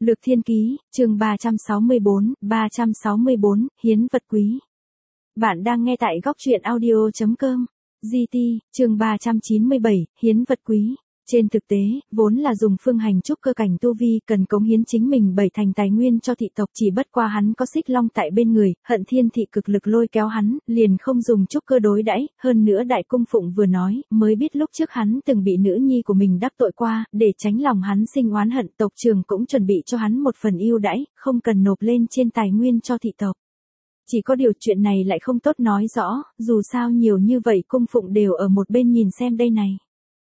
Lược Thiên Ký, chương 364, hiến vật quý. Bạn đang nghe tại góc truyện audio.com. GT, chương 397, hiến vật quý. Trên thực tế, vốn là dùng Phương Hành trúc cơ cảnh tu vi, cần cống hiến chính mình 7 thành tài nguyên cho thị tộc, chỉ bất qua hắn có Xích Long tại bên người, Hận Thiên thị cực lực lôi kéo hắn, liền không dùng trúc cơ đối đãi, hơn nữa Đại Cung Phụng vừa nói, mới biết lúc trước hắn từng bị nữ nhi của mình đắc tội qua, để tránh lòng hắn sinh oán hận, tộc trưởng cũng chuẩn bị cho hắn một phần ưu đãi, không cần nộp lên trên tài nguyên cho thị tộc. Chỉ có điều chuyện này lại không tốt nói rõ, dù sao nhiều như vậy cung phụng đều ở một bên nhìn xem đây này.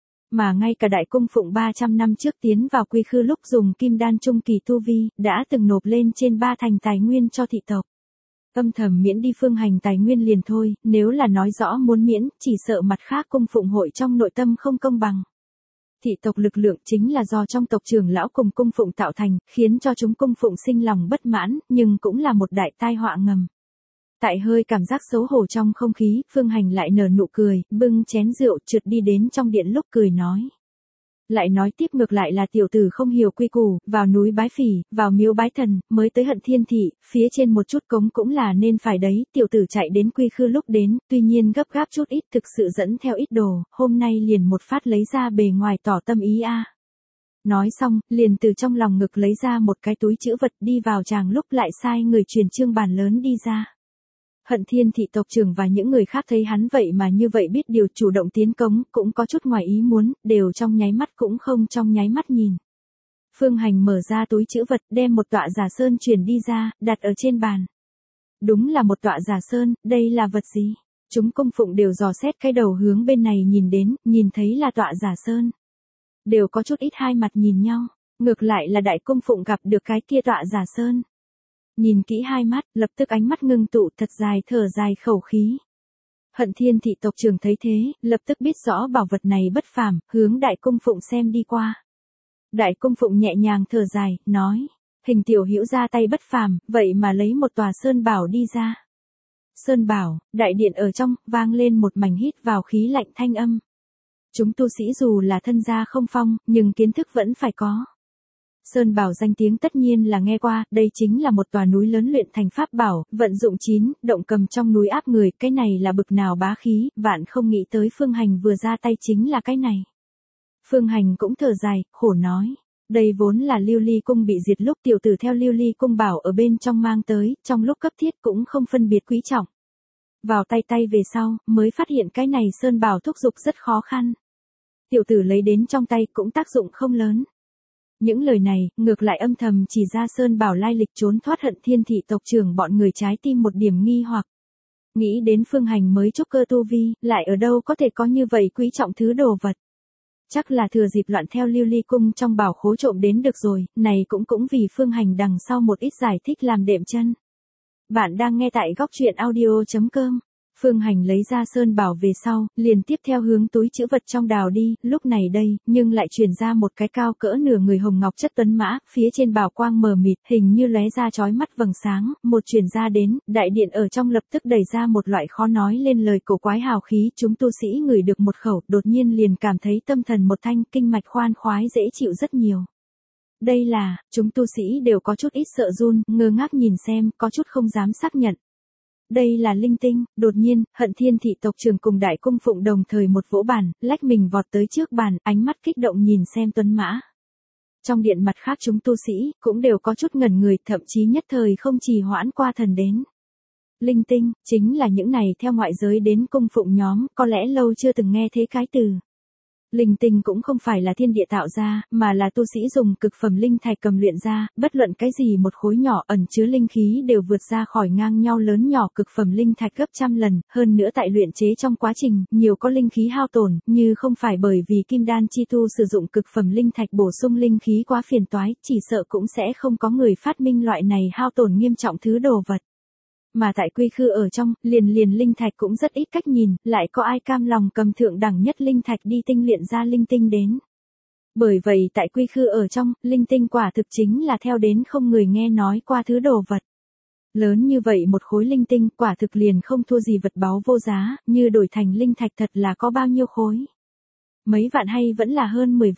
Mà ngay cả Đại Cung Phụng 300 năm trước tiến vào quy khư lúc dùng kim đan trung kỳ tu vi, đã từng nộp lên trên 3 thành tài nguyên cho thị tộc. Âm thầm miễn đi Phương Hành tài nguyên liền thôi, nếu là nói rõ muốn miễn, chỉ sợ mặt khác cung phụng hội trong nội tâm không công bằng. Thị tộc lực lượng chính là do trong tộc trưởng lão cùng cung phụng tạo thành, khiến cho chúng cung phụng sinh lòng bất mãn, nhưng cũng là một đại tai họa ngầm. Tại hơi cảm giác xấu hổ trong không khí, Phương Hành lại nở nụ cười, bưng chén rượu trượt đi đến trong điện lúc cười nói. Lại nói tiếp ngược lại là tiểu tử không hiểu quy củ, vào núi bái phỉ, vào miếu bái thần, mới tới Hận Thiên thị, phía trên một chút cống cũng là nên phải đấy, tiểu tử chạy đến quy khư lúc đến, tuy nhiên gấp gáp chút ít thực sự dẫn theo ít đồ, hôm nay liền một phát lấy ra bề ngoài tỏ tâm ý a. Nói xong, liền từ trong lòng ngực lấy ra một cái túi trữ vật đi vào chàng lúc lại sai người truyền chương bàn lớn đi ra. Hận Thiên thị tộc trưởng và những người khác thấy hắn vậy mà như vậy biết điều chủ động tiến cống, cũng có chút ngoài ý muốn, đều trong nháy mắt cũng không trong nháy mắt nhìn. Phương Hành mở ra túi trữ vật, đem một tọa giả sơn truyền đi ra, đặt ở trên bàn. Đúng là một tọa giả sơn, đây là vật gì? Chúng cung phụng đều dò xét cái đầu hướng bên này nhìn đến, nhìn thấy là tọa giả sơn. Đều có chút ít hai mặt nhìn nhau, ngược lại là Đại Cung Phụng gặp được cái kia tọa giả sơn. Nhìn kỹ hai mắt, lập tức ánh mắt ngưng tụ thật dài thở dài khẩu khí. Hận Thiên thị tộc trưởng thấy thế, lập tức biết rõ bảo vật này bất phàm, hướng Đại Cung Phụng xem đi qua. Đại Cung Phụng nhẹ nhàng thở dài, nói, Hình tiểu hữu ra tay bất phàm, vậy mà lấy một tòa sơn bảo đi ra. Sơn bảo, đại điện ở trong, vang lên một mảnh hít vào khí lạnh thanh âm. Chúng tu sĩ dù là thân gia không phong, nhưng kiến thức vẫn phải có. Sơn bảo danh tiếng tất nhiên là nghe qua, đây chính là một tòa núi lớn luyện thành pháp bảo, vận dụng 9, động cầm trong núi áp người, cái này là bực nào bá khí, vạn không nghĩ tới Phương Hành vừa ra tay chính là cái này. Phương Hành cũng thở dài, khổ nói, đây vốn là Lưu Ly cung bị diệt lúc tiểu tử theo Lưu Ly cung bảo ở bên trong mang tới, trong lúc cấp thiết cũng không phân biệt quý trọng. Vào tay về sau, mới phát hiện cái này Sơn bảo thúc dục rất khó khăn. Tiểu tử lấy đến trong tay cũng tác dụng không lớn. Những lời này, ngược lại âm thầm chỉ ra Sơn bảo lai lịch trốn thoát Hận Thiên thị tộc trưởng bọn người trái tim một điểm nghi hoặc. Nghĩ đến Phương Hành mới trúc cơ tu vi, lại ở đâu có thể có như vậy quý trọng thứ đồ vật. Chắc là thừa dịp loạn theo Lưu Ly cung trong bảo khố trộm đến được rồi, này cũng vì Phương Hành đằng sau một ít giải thích làm đệm chân. Bạn đang nghe tại góc truyện audio.com. Phương Hành lấy ra sơn bảo về sau, liền tiếp theo hướng túi trữ vật trong đào đi, lúc này đây, nhưng lại truyền ra một cái cao cỡ nửa người hồng ngọc chất tuấn mã, phía trên bảo quang mờ mịt, hình như lóe ra chói mắt vầng sáng, một truyền ra đến, đại điện ở trong lập tức đẩy ra một loại khó nói lên lời cổ quái hào khí, chúng tu sĩ ngửi được một khẩu, đột nhiên liền cảm thấy tâm thần một thanh, kinh mạch khoan khoái dễ chịu rất nhiều. Đây là, chúng tu sĩ đều có chút ít sợ run, ngơ ngác nhìn xem, có chút không dám xác nhận. Đây là linh tinh, đột nhiên, Hận Thiên thị tộc trưởng cùng Đại Cung Phụng đồng thời một vỗ bàn, lách mình vọt tới trước bàn, ánh mắt kích động nhìn xem tuấn mã. Trong điện mặt khác chúng tu sĩ, cũng đều có chút ngẩn người, thậm chí nhất thời không trì hoãn qua thần đến. Linh tinh, chính là những này theo ngoại giới đến cung phụng nhóm, có lẽ lâu chưa từng nghe thấy cái từ. Linh tinh cũng không phải là thiên địa tạo ra, mà là tu sĩ dùng cực phẩm linh thạch cầm luyện ra, bất luận cái gì một khối nhỏ ẩn chứa linh khí đều vượt ra khỏi ngang nhau lớn nhỏ cực phẩm linh thạch gấp trăm lần, hơn nữa tại luyện chế trong quá trình, nhiều có linh khí hao tổn, như không phải bởi vì kim đan chi tu sử dụng cực phẩm linh thạch bổ sung linh khí quá phiền toái, chỉ sợ cũng sẽ không có người phát minh loại này hao tổn nghiêm trọng thứ đồ vật. Mà tại quy khư ở trong, liền linh thạch cũng rất ít cách nhìn, lại có ai cam lòng cầm thượng đẳng nhất linh thạch đi tinh luyện ra linh tinh đến. Bởi vậy tại quy khư ở trong, linh tinh quả thực chính là theo đến không người nghe nói qua thứ đồ vật. Lớn như vậy một khối linh tinh quả thực liền không thua gì vật báu vô giá, như đổi thành linh thạch thật là có bao nhiêu khối. Mấy vạn hay vẫn là hơn 10 vạn.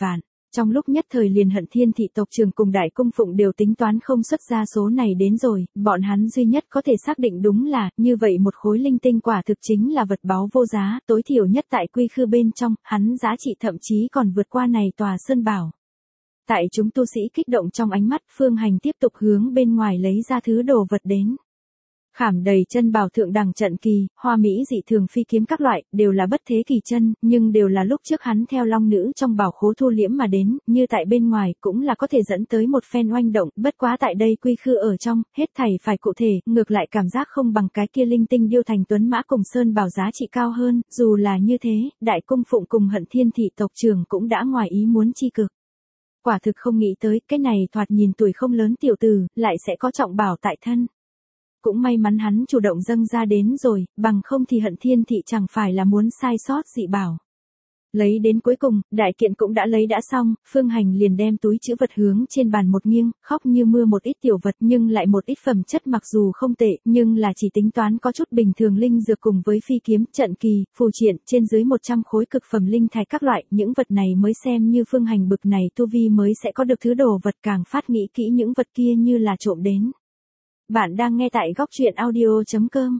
Trong lúc nhất thời liền Hận Thiên thị tộc trưởng cùng Đại Cung Phụng đều tính toán không xuất ra số này đến rồi, bọn hắn duy nhất có thể xác định đúng là, như vậy một khối linh tinh quả thực chính là vật báu vô giá, tối thiểu nhất tại quy khư bên trong, hắn giá trị thậm chí còn vượt qua này tòa sơn bảo. Tại chúng tu sĩ kích động trong ánh mắt, Phương Hành tiếp tục hướng bên ngoài lấy ra thứ đồ vật đến. Khảm đầy chân bảo thượng đẳng trận kỳ, hoa mỹ dị thường phi kiếm các loại, đều là bất thế kỳ chân, nhưng đều là lúc trước hắn theo long nữ trong bảo khố thu liễm mà đến, như tại bên ngoài cũng là có thể dẫn tới một phen oanh động, bất quá tại đây quy khư ở trong, hết thảy phải cụ thể, ngược lại cảm giác không bằng cái kia linh tinh điêu thành tuấn mã cùng sơn bảo giá trị cao hơn, dù là như thế, Đại Cung Phụng cùng Hận Thiên thị tộc trưởng cũng đã ngoài ý muốn chi cực. Quả thực không nghĩ tới, cái này thoạt nhìn tuổi không lớn tiểu tử, lại sẽ có trọng bảo tại thân. Cũng may mắn hắn chủ động dâng ra đến rồi, bằng không thì Hận Thiên thị chẳng phải là muốn sai sót dị bảo. Lấy đến cuối cùng, đại kiện cũng đã lấy đã xong, Phương Hành liền đem túi trữ vật hướng trên bàn một nghiêng, khóc như mưa một ít tiểu vật nhưng lại một ít phẩm chất mặc dù không tệ, nhưng là chỉ tính toán có chút bình thường linh dược cùng với phi kiếm, trận kỳ, phù triện, trên dưới 100 khối cực phẩm linh thạch các loại, những vật này mới xem như Phương Hành bực này tu vi mới sẽ có được thứ đồ vật, càng phát nghĩ kỹ những vật kia như là trộm đến. Bạn đang nghe tại góc truyện audio.com.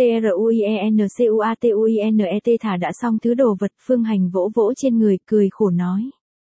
TRUIENCUATUINET thả đã xong thứ đồ vật, Phương Hành vỗ vỗ trên người, cười khổ nói.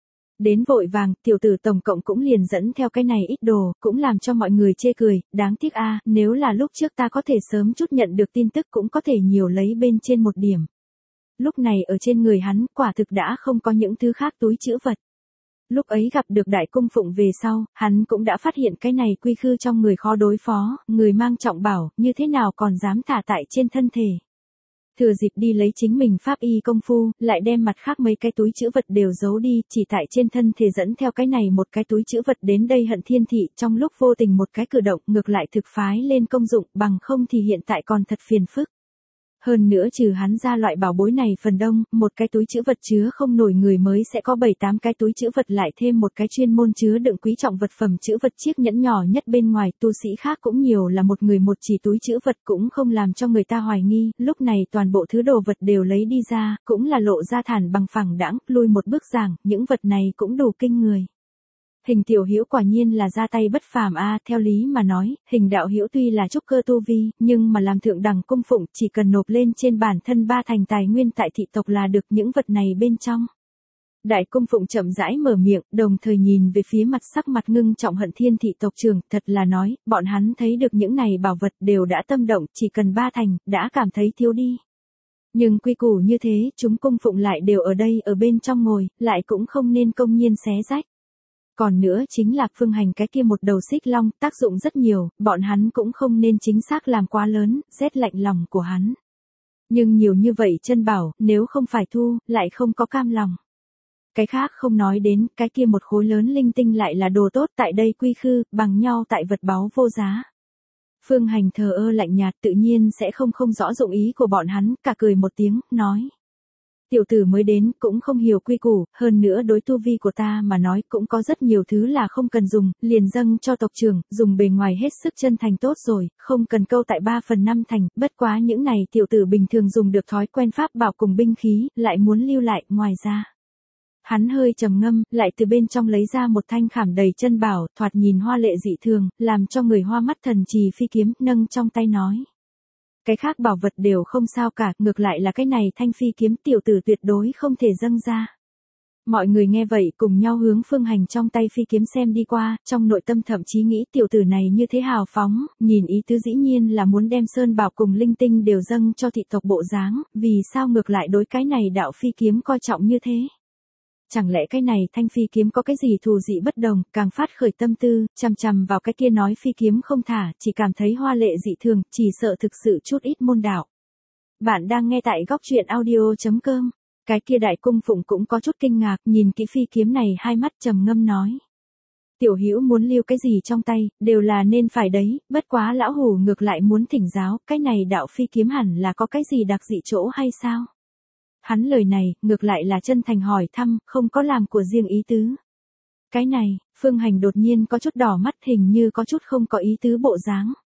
Đến vội vàng, tiểu tử tổng cộng cũng liền dẫn theo cái này ít đồ, cũng làm cho mọi người chê cười, đáng tiếc a, nếu là lúc trước ta có thể sớm chút nhận được tin tức cũng có thể nhiều lấy bên trên một điểm. Lúc này ở trên người hắn, quả thực đã không có những thứ khác túi trữ vật. Lúc ấy gặp được Đại Cung Phụng về sau, hắn cũng đã phát hiện cái này quy khư trong người khó đối phó, người mang trọng bảo, như thế nào còn dám thả tại trên thân thể. Thừa dịp đi lấy chính mình pháp y công phu, lại đem mặt khác mấy cái túi trữ vật đều giấu đi, chỉ tại trên thân thể dẫn theo cái này một cái túi trữ vật đến đây Hận Thiên thị, trong lúc vô tình một cái cử động ngược lại thực phái lên công dụng, bằng không thì hiện tại còn thật phiền phức. Hơn nữa trừ hắn ra loại bảo bối này phần đông, một cái túi trữ vật chứa không nổi người mới sẽ có 7-8 cái túi trữ vật lại thêm một cái chuyên môn chứa đựng quý trọng vật phẩm trữ vật chiếc nhẫn nhỏ nhất bên ngoài, tu sĩ khác cũng nhiều là một người một chỉ túi trữ vật cũng không làm cho người ta hoài nghi, lúc này toàn bộ thứ đồ vật đều lấy đi ra, cũng là lộ ra thản bằng phẳng đãng, lui một bước giảng, những vật này cũng đủ kinh người. Hình tiểu Hữu quả nhiên là ra tay bất phàm a, theo lý mà nói, Hình đạo hữu tuy là trúc cơ tu vi, nhưng mà làm thượng đẳng cung phụng, chỉ cần nộp lên trên bản thân 3 thành tài nguyên tại thị tộc là được những vật này bên trong. Đại Cung Phụng chậm rãi mở miệng, đồng thời nhìn về phía mặt sắc mặt ngưng trọng Hận Thiên thị tộc trưởng, thật là nói, bọn hắn thấy được những này bảo vật đều đã tâm động, chỉ cần 3 thành, đã cảm thấy thiếu đi. Nhưng quy củ như thế, chúng cung phụng lại đều ở đây ở bên trong ngồi, lại cũng không nên công nhiên xé rách. Còn nữa chính là Phương Hành cái kia một đầu xích long, tác dụng rất nhiều, bọn hắn cũng không nên chính xác làm quá lớn, rét lạnh lòng của hắn. Nhưng nhiều như vậy chân bảo, nếu không phải thu, lại không có cam lòng. Cái khác không nói đến, cái kia một khối lớn linh tinh lại là đồ tốt tại đây quy khư, bằng nhau tại vật báu vô giá. Phương Hành thờ ơ lạnh nhạt tự nhiên sẽ không rõ dụng ý của bọn hắn, cả cười một tiếng, nói. Tiểu tử mới đến, cũng không hiểu quy củ, hơn nữa đối tu vi của ta mà nói cũng có rất nhiều thứ là không cần dùng, liền dâng cho tộc trưởng, dùng bề ngoài hết sức chân thành tốt rồi, không cần câu tại 3/5 thành, bất quá những này tiểu tử bình thường dùng được thói quen pháp bảo cùng binh khí, lại muốn lưu lại, ngoài ra. Hắn hơi trầm ngâm, lại từ bên trong lấy ra một thanh khảm đầy chân bảo, thoạt nhìn hoa lệ dị thường, làm cho người hoa mắt thần trì phi kiếm, nâng trong tay nói. Cái khác bảo vật đều không sao cả, ngược lại là cái này thanh phi kiếm tiểu tử tuyệt đối không thể dâng ra. Mọi người nghe vậy cùng nhau hướng Phương Hành trong tay phi kiếm xem đi qua, trong nội tâm thậm chí nghĩ tiểu tử này như thế hào phóng, nhìn ý tứ dĩ nhiên là muốn đem sơn bảo cùng linh tinh đều dâng cho thị tộc bộ dáng, vì sao ngược lại đối cái này đạo phi kiếm coi trọng như thế. Chẳng lẽ cái này thanh phi kiếm có cái gì thù dị bất đồng, càng phát khởi tâm tư, chằm chằm vào cái kia nói phi kiếm không thả, chỉ cảm thấy hoa lệ dị thường, chỉ sợ thực sự chút ít môn đạo. Bạn đang nghe tại góc truyện audio.com. Cái kia Đại Cung Phụng cũng có chút kinh ngạc, nhìn kỹ phi kiếm này hai mắt trầm ngâm nói. Tiểu Hữu muốn lưu cái gì trong tay, đều là nên phải đấy, bất quá lão hủ ngược lại muốn thỉnh giáo, cái này đạo phi kiếm hẳn là có cái gì đặc dị chỗ hay sao? Hắn lời này, ngược lại là chân thành hỏi thăm, không có làm của riêng ý tứ. Cái này, Phương Hành đột nhiên có chút đỏ mắt hình như có chút không có ý tứ bộ dáng.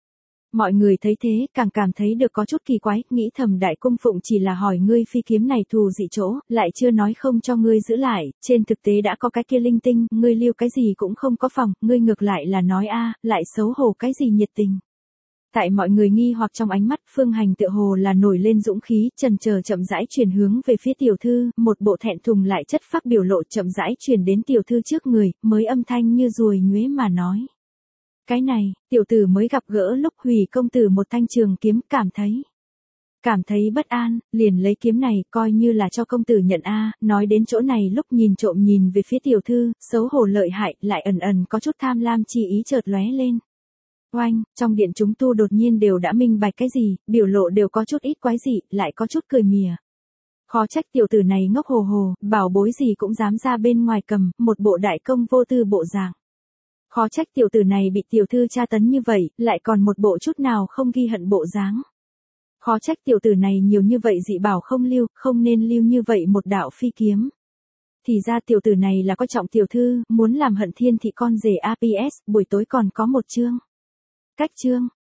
Mọi người thấy thế, càng cảm thấy được có chút kỳ quái, nghĩ thầm Đại Cung Phụng chỉ là hỏi ngươi phi kiếm này thù dị chỗ, lại chưa nói không cho ngươi giữ lại, trên thực tế đã có cái kia linh tinh, ngươi lưu cái gì cũng không có phòng, ngươi ngược lại là nói lại xấu hổ cái gì nhiệt tình. Tại mọi người nghi hoặc trong ánh mắt, Phương Hành tựa hồ là nổi lên dũng khí, chần chờ chậm rãi chuyển hướng về phía tiểu thư, một bộ thẹn thùng lại chất phác biểu lộ chậm rãi chuyển đến tiểu thư trước người, mới âm thanh như ruồi nhuế mà nói. Cái này, tiểu tử mới gặp gỡ lúc Hủy công tử một thanh trường kiếm, cảm thấy bất an, liền lấy kiếm này coi như là cho công tử nhận nói đến chỗ này lúc nhìn trộm nhìn về phía tiểu thư, xấu hổ lợi hại, lại ẩn ẩn có chút tham lam chi ý chợt lóe lên. Oanh, trong điện chúng tu đột nhiên đều đã minh bạch cái gì, biểu lộ đều có chút ít quái dị, lại có chút cười mỉa. Khó trách tiểu tử này ngốc hồ hồ, bảo bối gì cũng dám ra bên ngoài cầm, một bộ đại công vô tư bộ dạng. Khó trách tiểu tử này bị tiểu thư tra tấn như vậy, lại còn một bộ chút nào không ghi hận bộ dáng. Khó trách tiểu tử này nhiều như vậy dị bảo không lưu, không nên lưu như vậy một đạo phi kiếm. Thì ra tiểu tử này là coi trọng tiểu thư, muốn làm Hận Thiên thị con rể APS, buổi tối còn có một chương. Cách chương.